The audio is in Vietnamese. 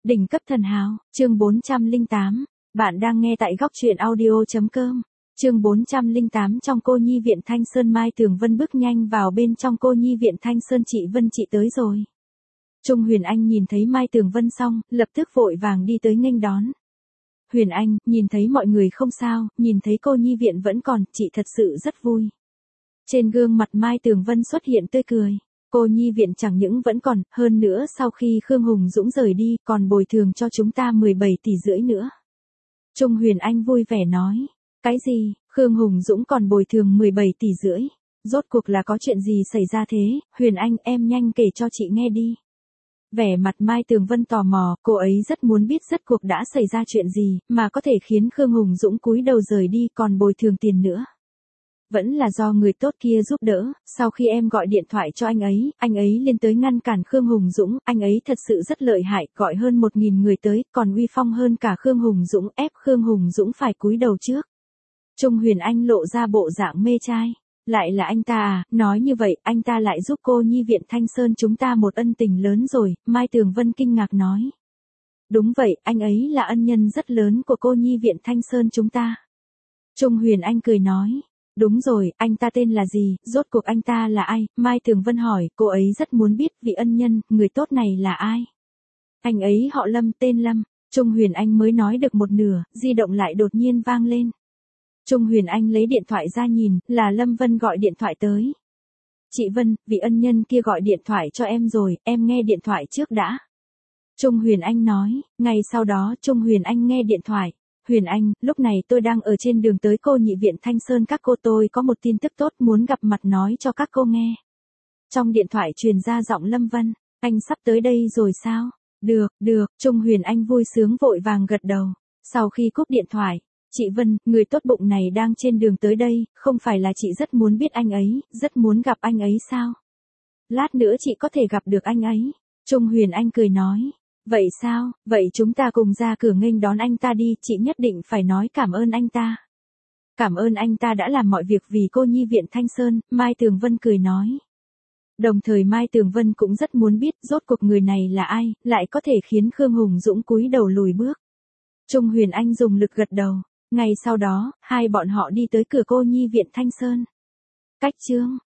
Đỉnh cấp thần hào, chương 408. Bạn đang nghe tại góc truyện audio.com. Chương 408. Trong cô nhi viện Thanh Sơn, Mai Tường Vân bước nhanh vào bên trong cô nhi viện Thanh Sơn. Chị Vân, chị tới rồi. Trung Huyền Anh nhìn thấy Mai Tường Vân xong, lập tức vội vàng đi tới nghênh đón. Huyền Anh, nhìn thấy mọi người không sao, nhìn thấy cô nhi viện vẫn còn, chị thật sự rất vui. Trên gương mặt Mai Tường Vân xuất hiện tươi cười. Cô nhi viện chẳng những vẫn còn, hơn nữa sau khi Khương Hùng Dũng rời đi, còn bồi thường cho chúng ta 17,5 tỷ nữa. Trung Huyền Anh vui vẻ nói. Cái gì, Khương Hùng Dũng còn bồi thường 17,5 tỷ? Rốt cuộc là có chuyện gì xảy ra thế? Huyền Anh, em nhanh kể cho chị nghe đi. Vẻ mặt Mai Tường Vân tò mò, cô ấy rất muốn biết rốt cuộc đã xảy ra chuyện gì, mà có thể khiến Khương Hùng Dũng cúi đầu rời đi còn bồi thường tiền nữa. Vẫn là do người tốt kia giúp đỡ, sau khi em gọi điện thoại cho anh ấy lên tới ngăn cản Khương Hùng Dũng, anh ấy thật sự rất lợi hại, gọi hơn 1.000 người tới, còn uy phong hơn cả Khương Hùng Dũng, ép Khương Hùng Dũng phải cúi đầu trước. Trung Huyền Anh lộ ra bộ dạng mê trai. Lại là anh ta à, nói như vậy, anh ta lại giúp cô nhi viện Thanh Sơn chúng ta một ân tình lớn rồi, Mai Tường Vân kinh ngạc nói. Đúng vậy, anh ấy là ân nhân rất lớn của cô nhi viện Thanh Sơn chúng ta. Trung Huyền Anh cười nói. Đúng rồi, anh ta tên là gì, rốt cuộc anh ta là ai? Mai Tường Vân hỏi, cô ấy rất muốn biết vị ân nhân, người tốt này là ai? Anh ấy họ Lâm, tên Lâm. Trung Huyền Anh mới nói được một nửa, di động lại đột nhiên vang lên. Trung Huyền Anh lấy điện thoại ra nhìn, là Lâm Vân gọi điện thoại tới. Chị Vân, vị ân nhân kia gọi điện thoại cho em rồi, em nghe điện thoại trước đã. Trung Huyền Anh nói, ngay sau đó Trung Huyền Anh nghe điện thoại. Huyền Anh, lúc này tôi đang ở trên đường tới cô nhị viện Thanh Sơn các cô, tôi có một tin tức tốt muốn gặp mặt nói cho các cô nghe. Trong điện thoại truyền ra giọng Lâm Vân, anh sắp tới đây rồi sao? Được, Trung Huyền Anh vui sướng vội vàng gật đầu. Sau khi cúp điện thoại, chị Vân, người tốt bụng này đang trên đường tới đây, không phải là chị rất muốn biết anh ấy, rất muốn gặp anh ấy sao? Lát nữa chị có thể gặp được anh ấy. Trung Huyền Anh cười nói. Vậy sao, vậy chúng ta cùng ra cửa nghênh đón anh ta đi, chị nhất định phải nói cảm ơn anh ta. Cảm ơn anh ta đã làm mọi việc vì cô nhi viện Thanh Sơn, Mai Tường Vân cười nói. Đồng thời Mai Tường Vân cũng rất muốn biết rốt cuộc người này là ai, lại có thể khiến Khương Hùng Dũng cúi đầu lùi bước. Trung Huyền Anh dùng lực gật đầu, ngay sau đó, hai bọn họ đi tới cửa cô nhi viện Thanh Sơn. Cách chương